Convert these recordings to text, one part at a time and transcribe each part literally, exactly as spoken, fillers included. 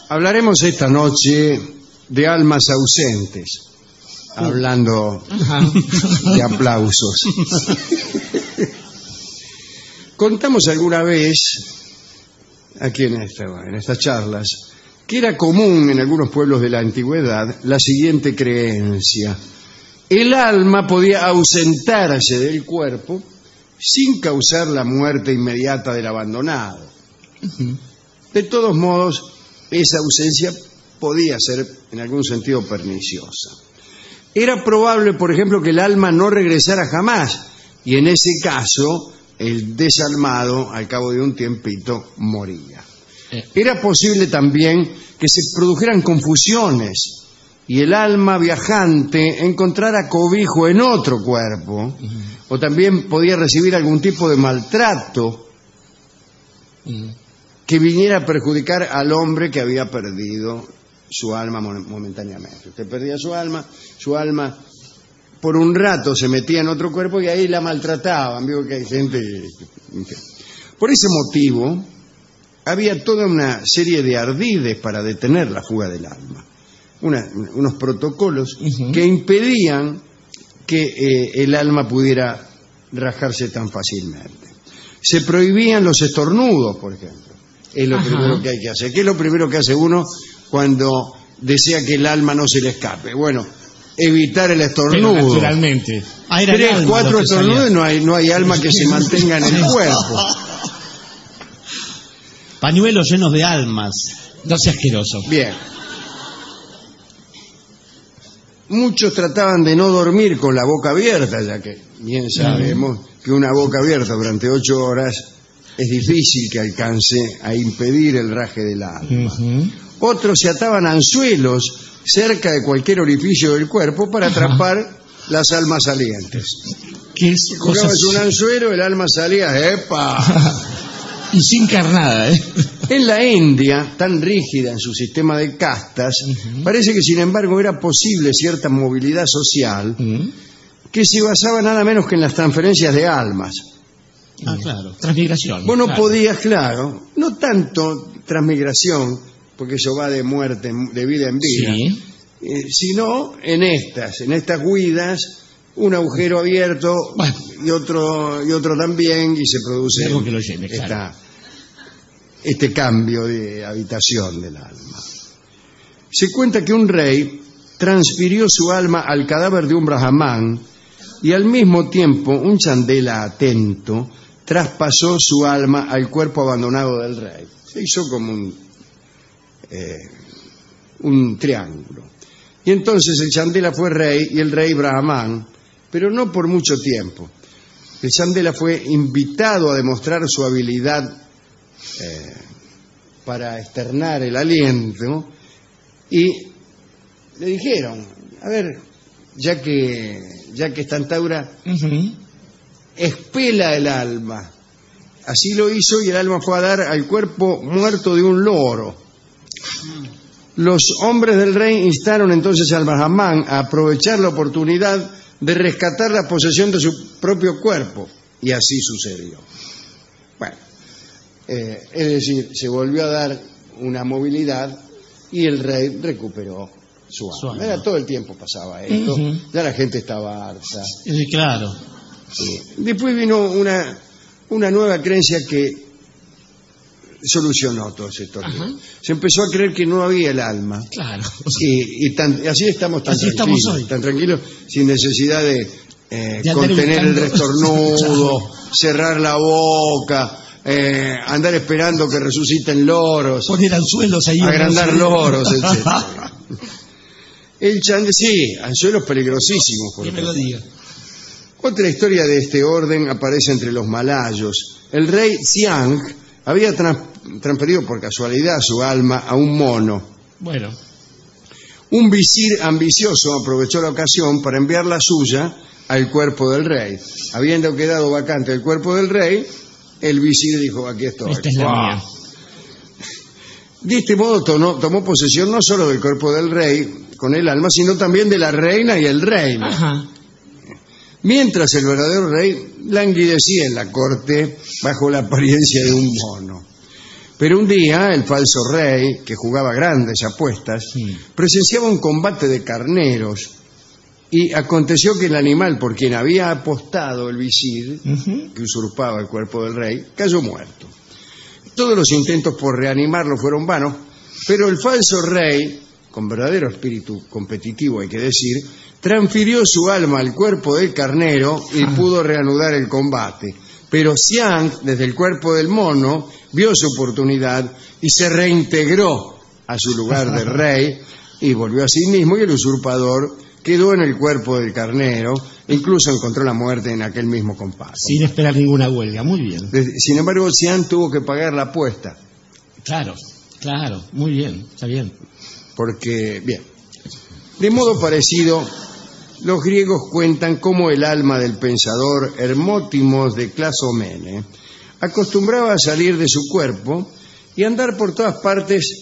Hablaremos esta noche de almas ausentes, hablando Ajá. de aplausos. Contamos alguna vez, aquí en, esta, en estas charlas, que era común en algunos pueblos de la antigüedad la siguiente creencia: el alma podía ausentarse del cuerpo sin causar la muerte inmediata del abandonado. Uh-huh. De todos modos, esa ausencia podía ser en algún sentido perniciosa. Era probable, por ejemplo, que el alma no regresara jamás, y en ese caso el desalmado al cabo de un tiempito moría. Era posible también que se produjeran confusiones y el alma viajante encontrara cobijo en otro cuerpo, uh-huh. o también podía recibir algún tipo de maltrato uh-huh. que viniera a perjudicar al hombre que había perdido su alma momentáneamente. Usted perdía su alma, su alma por un rato se metía en otro cuerpo y ahí la maltrataban. Digo que hay gente... Por ese motivo, había toda una serie de ardides para detener la fuga del alma. Una, unos protocolos uh-huh. que impedían que eh, el alma pudiera rajarse tan fácilmente. Se prohibían los estornudos, por ejemplo. Es lo Ajá. primero que hay que hacer. ¿Qué es lo primero que hace uno cuando desea que el alma no se le escape? Bueno, evitar el estornudo. Pero naturalmente. Ah, Tres, cuatro estornudos y no hay, no hay alma que se mantenga en el cuerpo. Pañuelos llenos de almas. No sea asqueroso. Bien. Muchos trataban de no dormir con la boca abierta, ya que bien sabemos uh-huh. que una boca abierta durante ocho horas es difícil que alcance a impedir el raje del alma. Uh-huh. Otros se ataban anzuelos cerca de cualquier orificio del cuerpo para atrapar uh-huh. las almas salientes. ¿Qué es? Colocabas un anzuelo, el alma salía, ¡epa! Y sin carnada, ¿eh? En la India, tan rígida en su sistema de castas, uh-huh. parece que sin embargo era posible cierta movilidad social uh-huh. que se basaba nada menos que en las transferencias de almas. Ah, claro, transmigración. Vos no claro. podías, claro, no tanto transmigración, porque eso va de muerte, de vida en vida, sí. eh, sino en estas, en estas huidas, un agujero abierto bueno. y otro y otro también, y se produce que lo llene, esta, claro. este cambio de habitación del alma. Se cuenta que un rey transfirió su alma al cadáver de un brahmán y al mismo tiempo un chandela atento traspasó su alma al cuerpo abandonado del rey. Se hizo como un, eh, un triángulo. Y entonces el chandela fue rey y el rey brahmán, pero no por mucho tiempo. El chandela fue invitado a demostrar su habilidad eh, para externar el aliento y le dijeron, a ver, ya que ya que esta antaura uh-huh. expela el alma. Así lo hizo y el alma fue a dar al cuerpo muerto de un loro. Los hombres del rey instaron entonces al brahmán a aprovechar la oportunidad de rescatar la posesión de su propio cuerpo, y así sucedió. Bueno, eh, es decir, se volvió a dar una movilidad y el rey recuperó su alma. Su alma. Era, todo el tiempo pasaba esto, uh-huh. ya la gente estaba harta. Sí, claro. Sí. Después vino una, una nueva creencia que solucionó todo esto. Uh-huh. Se empezó a creer que no había el alma. Claro. Y, y, tan, y así estamos tan así tranquilos, estamos hoy. tan tranquilos, sin necesidad de eh, contener el estornudo, cerrar la boca, eh, andar esperando que resuciten loros, poner anzuelos ahí, agrandar loros, etcétera. El chande, sí, anzuelos peligrosísimos. Por que me lo diga. Otra historia de este orden aparece entre los malayos. El rey Xiang había trans, transferido por casualidad su alma a un mono. Bueno. Un visir ambicioso aprovechó la ocasión para enviar la suya al cuerpo del rey. Habiendo quedado vacante el cuerpo del rey, el visir dijo, aquí estoy. Esta es la ¡Wow! mía. De este modo tomó, tomó posesión no solo del cuerpo del rey con el alma, sino también de la reina y el reino. Ajá. Mientras el verdadero rey languidecía en la corte bajo la apariencia de un mono. Pero un día el falso rey, que jugaba grandes apuestas, Sí. presenciaba un combate de carneros y aconteció que el animal por quien había apostado el visir, Ujú. que usurpaba el cuerpo del rey, cayó muerto. Todos los intentos por reanimarlo fueron vanos, pero el falso rey, con verdadero espíritu competitivo hay que decir, transfirió su alma al cuerpo del carnero y Ah. pudo reanudar el combate. Pero Xiang, desde el cuerpo del mono, vio su oportunidad y se reintegró a su lugar de rey y volvió a sí mismo, y el usurpador quedó en el cuerpo del carnero, incluso encontró la muerte en aquel mismo combate. Sin esperar ninguna huelga, muy bien. Desde- Sin embargo, Xiang tuvo que pagar la apuesta, Claro, claro, muy bien, está bien. porque, bien, de modo parecido, los griegos cuentan cómo el alma del pensador Hermótimos de Clasomene acostumbraba a salir de su cuerpo y andar por todas partes,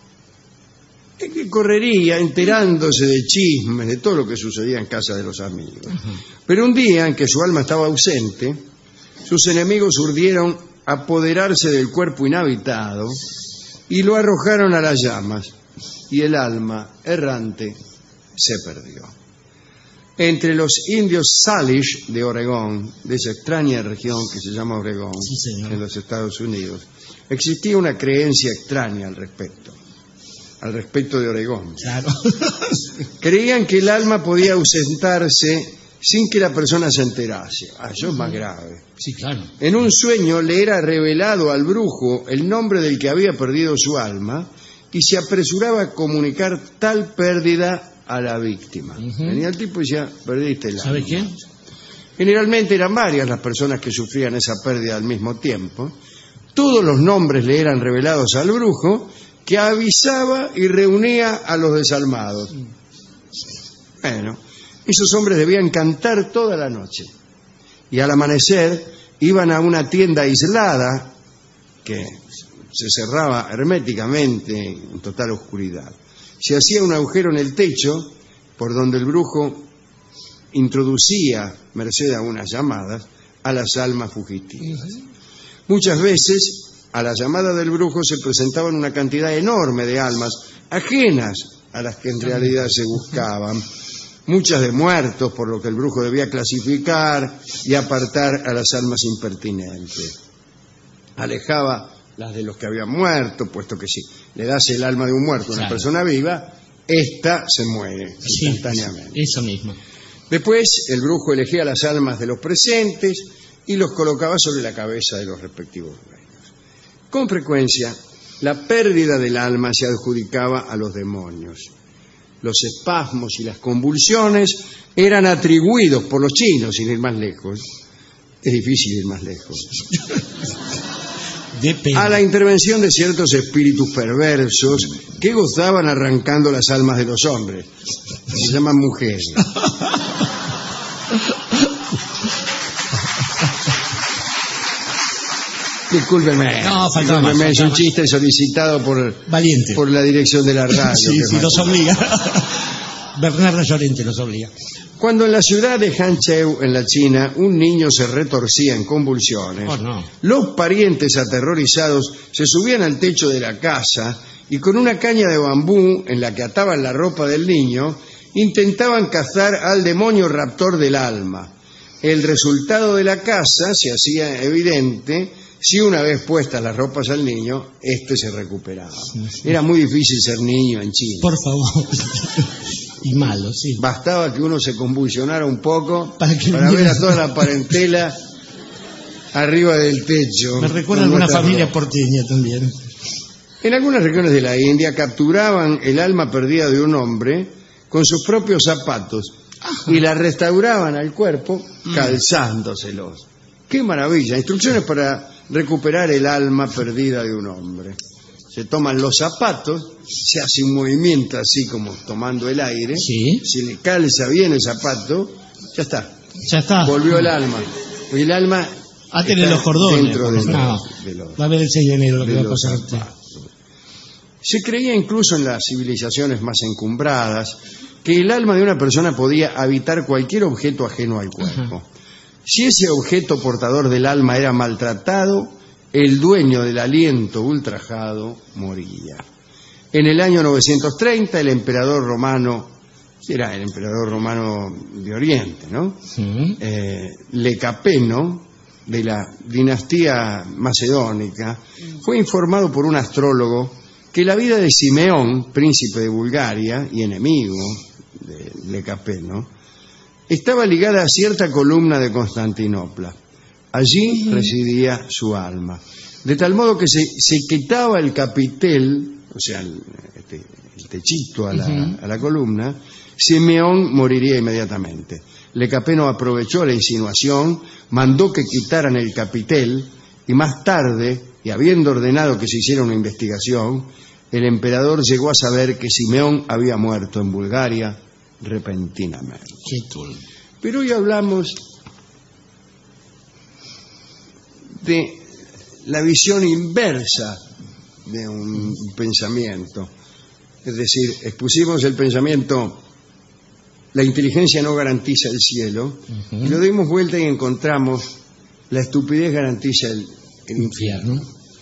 eh, que correría enterándose de chismes, de todo lo que sucedía en casa de los amigos. Pero un día en que su alma estaba ausente, sus enemigos urdieron apoderarse del cuerpo inhabitado y lo arrojaron a las llamas, y el alma errante se perdió. Entre los indios Salish de Oregón, de esa extraña región que se llama Oregón, Sí, señor. en los Estados Unidos, existía una creencia extraña al respecto, al respecto de Oregón. Claro. Creían que el alma podía ausentarse sin que la persona se enterase. Ah, eso es más grave. Sí, claro. En un sueño le era revelado al brujo el nombre del que había perdido su alma y se apresuraba a comunicar tal pérdida a la víctima. Ujú. Venía el tipo y decía, perdiste el alma. ¿Sabe qué? Generalmente eran varias las personas que sufrían esa pérdida al mismo tiempo. Todos los nombres le eran revelados al brujo, que avisaba y reunía a los desalmados. Bueno, esos hombres debían cantar toda la noche. Y al amanecer iban a una tienda aislada que se cerraba herméticamente en total oscuridad. Se hacía un agujero en el techo por donde el brujo introducía, merced a unas llamadas, a las almas fugitivas. Muchas veces a la llamada del brujo se presentaban una cantidad enorme de almas ajenas a las que en realidad se buscaban, muchas de muertos, por lo que el brujo debía clasificar y apartar a las almas impertinentes. Alejaba las de los que habían muerto, puesto que si le das el alma de un muerto a una Claro. persona viva, ésta se muere Sí, instantáneamente. eso mismo. Después el brujo elegía las almas de los presentes y los colocaba sobre la cabeza de los respectivos reinos. Con frecuencia, la pérdida del alma se adjudicaba a los demonios. Los espasmos y las convulsiones eran atribuidos por los chinos, sin ir más lejos. Es difícil ir más lejos. Depende. A la intervención de ciertos espíritus perversos que gozaban arrancando las almas de los hombres. Se llaman mujeres. Discúlpeme. No, faltaba discúlpeme, más, es un faltaba más. chiste solicitado por, Valiente. por la dirección de la radio. Sí, que sí, es los más- obliga. Bernardo Llorente los obliga. Cuando en la ciudad de Hancheu, en la China, un niño se retorcía en convulsiones, Oh, no. los parientes aterrorizados se subían al techo de la casa y con una caña de bambú en la que ataban la ropa del niño, intentaban cazar al demonio raptor del alma. El resultado de la caza se hacía evidente si una vez puestas las ropas al niño, éste se recuperaba. Era muy difícil ser niño en China. Por favor. Y malo, sí. Bastaba que uno se convulsionara un poco Para que para viniera- ver a toda la parentela arriba del techo. Me recuerda a con alguna nuestras familia ropas. porteña también. En algunas regiones de la India capturaban el alma perdida de un hombre con sus propios zapatos y la restauraban al cuerpo calzándoselos. ¡Qué maravilla! Instrucciones para recuperar el alma perdida de un hombre. Se toman los zapatos, se hace un movimiento así como tomando el aire, Sí. se le calza bien el zapato, ya está, Ya está. volvió el alma. Y el alma Átenle está los cordones. dentro de los- No. de los- Va a ver el seis de enero lo que de va a los pasar a usted. zapatos. Se creía incluso en las civilizaciones más encumbradas que el alma de una persona podía habitar cualquier objeto ajeno al cuerpo. Si ese objeto portador del alma era maltratado, el dueño del aliento ultrajado moría. En el año novecientos treinta, el emperador romano, era el emperador romano de Oriente, ¿no? Sí. Eh, Lecapeno, de la dinastía macedónica, fue informado por un astrólogo que la vida de Simeón, príncipe de Bulgaria y enemigo de Lecapeno, estaba ligada a cierta columna de Constantinopla. Allí uh-huh. residía su alma. De tal modo que se, se quitaba el capitel, o sea, el, este, el techito a la, uh-huh. a la columna, Simeón moriría inmediatamente. Lecapeno aprovechó la insinuación, mandó que quitaran el capitel y más tarde, y habiendo ordenado que se hiciera una investigación, el emperador llegó a saber que Simeón había muerto en Bulgaria repentinamente. Pero hoy hablamos de la visión inversa de un pensamiento. Es decir, expusimos el pensamiento, la inteligencia no garantiza el cielo, uh-huh. y lo dimos vuelta y encontramos la estupidez garantiza el, el infierno.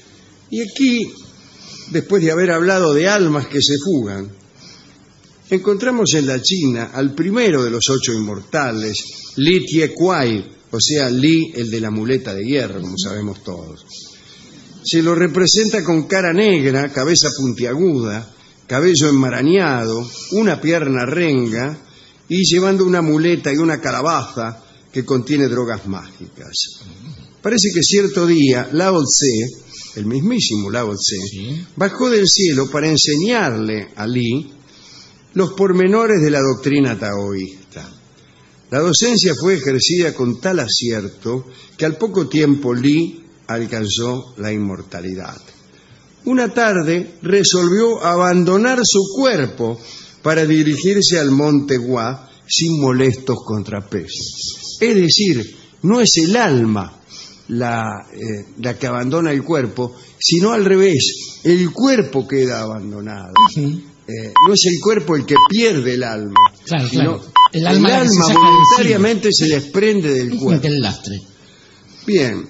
Y aquí, después de haber hablado de almas que se fugan, encontramos en la China al primero de los ocho inmortales, Li Tie-Kuai, o sea, Li, el de la muleta de hierro, como sabemos todos. Se lo representa con cara negra, cabeza puntiaguda, cabello enmarañado, una pierna renga y llevando una muleta y una calabaza que contiene drogas mágicas. Parece que cierto día Lao Tse, el mismísimo Lao Tse, ¿sí?, bajó del cielo para enseñarle a Li los pormenores de la doctrina taoísta. La docencia fue ejercida con tal acierto que al poco tiempo Li alcanzó la inmortalidad. Una tarde resolvió abandonar su cuerpo para dirigirse al monte Hua sin molestos contrapesos. Es decir, no es el alma la, eh, la que abandona el cuerpo, sino al revés, el cuerpo queda abandonado. Uh-huh. Eh, no es el cuerpo el que pierde el alma, claro, sino claro. El alma, el alma se voluntariamente se desprende del cuerpo. El lastre. Bien,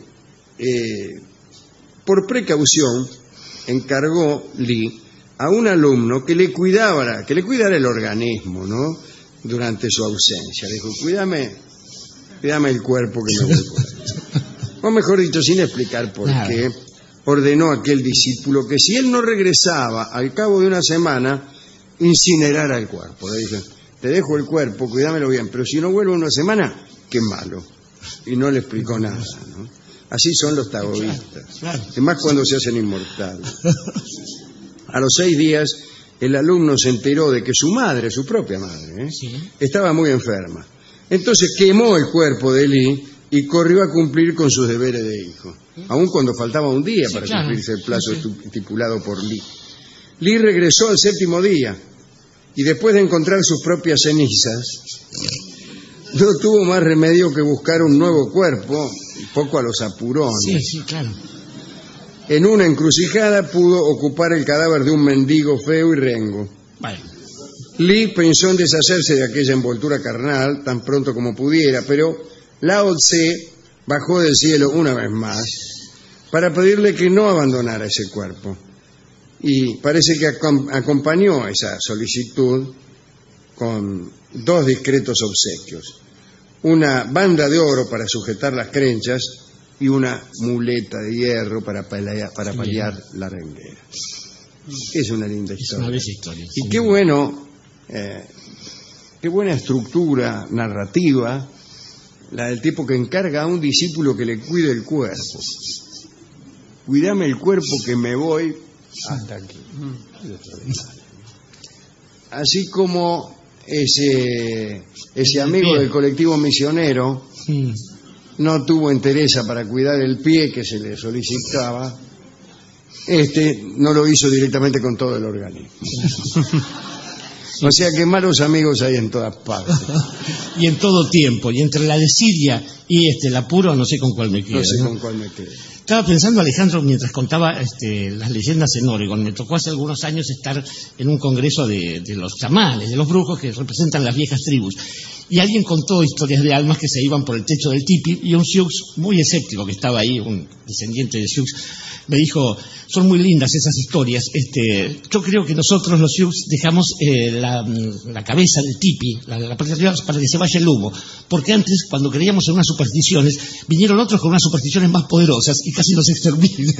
eh, por precaución encargó Li a un alumno que le cuidara, que le cuidara el organismo, ¿no?, durante su ausencia. Le dijo, cuídame, cuídame el cuerpo que me voy por ahí. O mejor dicho, sin explicar por claro. qué, ordenó a aquel discípulo que si él no regresaba al cabo de una semana, incinerara el cuerpo. Le dije, te dejo el cuerpo, cuídamelo bien, pero si no vuelvo una semana, qué malo. Y no le explicó nada, ¿no? Así son los taoístas, además cuando se hacen inmortales. A los seis días, el alumno se enteró de que su madre, su propia madre, ¿eh? ¿Sí? estaba muy enferma. Entonces quemó el cuerpo de Li y corrió a cumplir con sus deberes de hijo, aun cuando faltaba un día sí, para claro. cumplirse el plazo sí, sí. estipulado por Li. Li regresó al séptimo día y después de encontrar sus propias cenizas, no tuvo más remedio que buscar un nuevo cuerpo, poco a los apurones. Sí, sí, claro. En una encrucijada pudo ocupar el cadáver de un mendigo feo y rengo. Vale. Li pensó en deshacerse de aquella envoltura carnal tan pronto como pudiera, pero Lao Tse bajó del cielo una vez más para pedirle que no abandonara ese cuerpo. Y parece que acompañó esa solicitud con dos discretos obsequios: una banda de oro para sujetar las crenchas y una muleta de hierro para paliar, para paliar la renguera. Es una linda historia. Es una historia. Y qué bueno, eh, qué buena estructura narrativa la del tipo que encarga a un discípulo que le cuide el cuerpo. Cuídame el cuerpo que me voy hasta aquí. Así como ese, ese amigo del colectivo misionero no tuvo entereza para cuidar el pie que se le solicitaba, este no lo hizo directamente con todo el organismo. Sí. O sea que malos amigos hay en todas partes. Y en todo tiempo. Y entre la desidia y este, el apuro, no sé con cuál me quedo. No sé ¿no? con cuál me quedo. Estaba pensando, Alejandro, mientras contaba este, las leyendas en Oregon. Me tocó hace algunos años estar en un congreso de, de los chamanes, de los brujos que representan las viejas tribus. Y alguien contó historias de almas que se iban por el techo del tipi, y un Sioux muy escéptico que estaba ahí, un descendiente de Sioux, me dijo, son muy lindas esas historias. Este, yo creo que nosotros los Sioux dejamos eh, la, la cabeza del tipi, la, la parte de arriba, para que se vaya el humo. Porque antes, cuando creíamos en unas supersticiones, vinieron otros con unas supersticiones más poderosas y casi nos exterminan.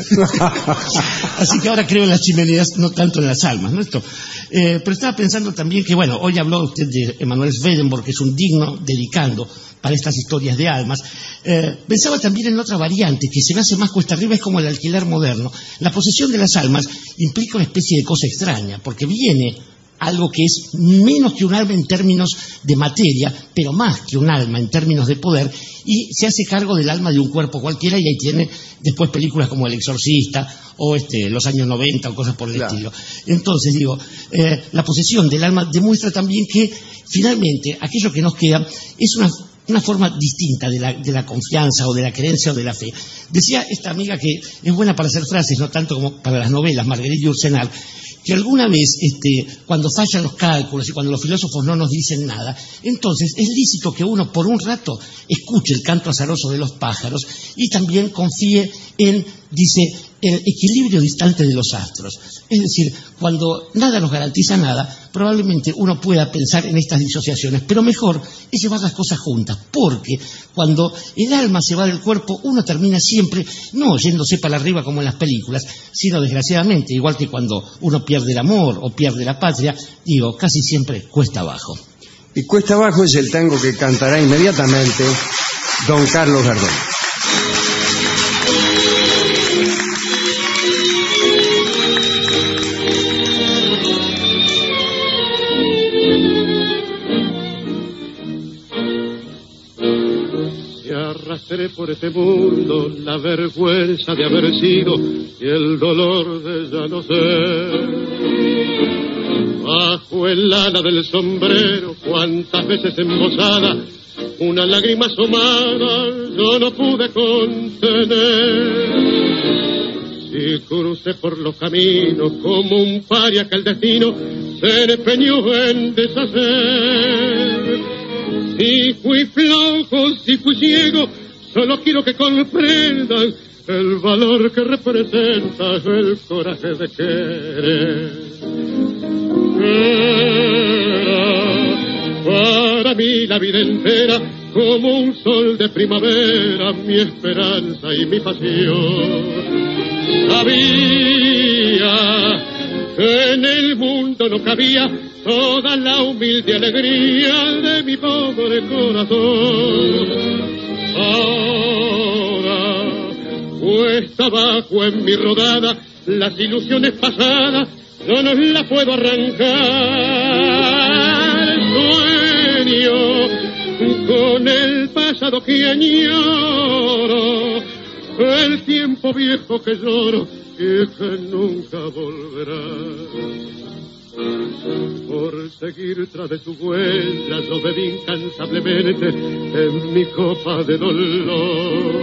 Así que ahora creo en las chimeneas, no tanto en las almas, ¿no? Esto. Eh, pero estaba pensando también que, bueno, hoy habló usted de Emanuel Swedenborg, que es un digno dedicando para estas historias de almas. Eh, pensaba también en otra variante que se me hace más cuesta arriba, es como el alquiler moderno. La posesión de las almas implica una especie de cosa extraña, porque viene algo que es menos que un alma en términos de materia, pero más que un alma en términos de poder, y se hace cargo del alma de un cuerpo cualquiera, y ahí tiene después películas como El Exorcista o este, los años noventa o cosas por el Claro. estilo. Entonces, digo, eh, la posesión del alma demuestra también que finalmente aquello que nos queda es una, una forma distinta de la, de la confianza o de la creencia o de la fe. Decía esta amiga que es buena para hacer frases, no tanto como para las novelas, Marguerite Yourcenar, que alguna vez, este, cuando fallan los cálculos y cuando los filósofos no nos dicen nada, entonces es lícito que uno por un rato escuche el canto azaroso de los pájaros y también confíe en, dice, el equilibrio distante de los astros. Es decir, cuando nada nos garantiza nada, probablemente uno pueda pensar en estas disociaciones, pero mejor es llevar las cosas juntas, porque cuando el alma se va del cuerpo, uno termina siempre no yéndose para arriba como en las películas, sino desgraciadamente, igual que cuando uno pierde el amor o pierde la patria, digo, casi siempre cuesta abajo. Y cuesta abajo es el tango que cantará inmediatamente don Carlos Gardel. Arrastré por este mundo la vergüenza de haber sido y el dolor de ya no ser. Bajo el ala del sombrero, cuántas veces embosada, una lágrima asomada yo no pude contener. Si crucé por los caminos como un paria que el destino se empeñó en deshacer. Si fui flojo, si fui ciego, solo quiero que comprendan el valor que representa el coraje de querer. Era para mí la vida entera como un sol de primavera, mi esperanza y mi pasión. Sabía que en el mundo no cabía toda la humilde alegría de mi pobre corazón. Ahora cuesta abajo en mi rodada, las ilusiones pasadas no nos las puedo arrancar. Sueño con el pasado que añoro, el tiempo viejo que lloro y que nunca volverá. Por seguir tras de su huella yo bebí incansablemente en mi copa de dolor.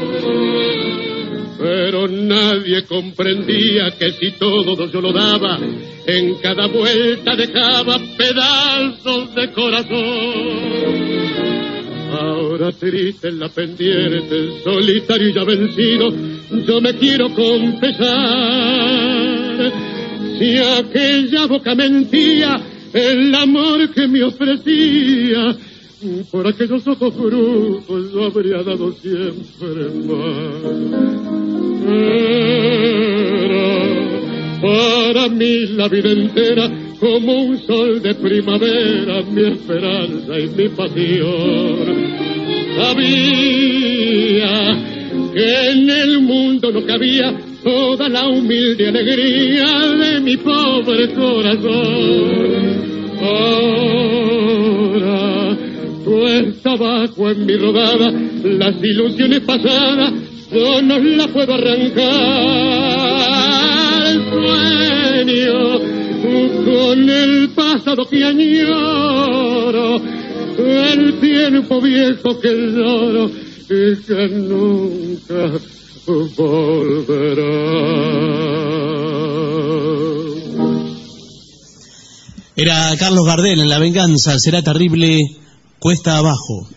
Pero nadie comprendía que si todo yo lo daba, en cada vuelta dejaba pedazos de corazón. Ahora triste en la pendiente, solitario y ya vencido, yo me quiero confesar. Si aquella boca mentía el amor que me ofrecía, por aquellos ojos brujos yo habría dado siempre más. Era para mí la vida entera como un sol de primavera, mi esperanza y mi pasión. Sabía que en el mundo no cabía toda la humilde alegría de mi pobre corazón. Ahora cuesta abajo en mi rodada, las ilusiones pasadas yo no las puedo arrancar. Sueño con el pasado que añoro, el tiempo viejo que lloro y que nunca volverá. Era Carlos Gardel en La venganza será terrible, cuesta abajo.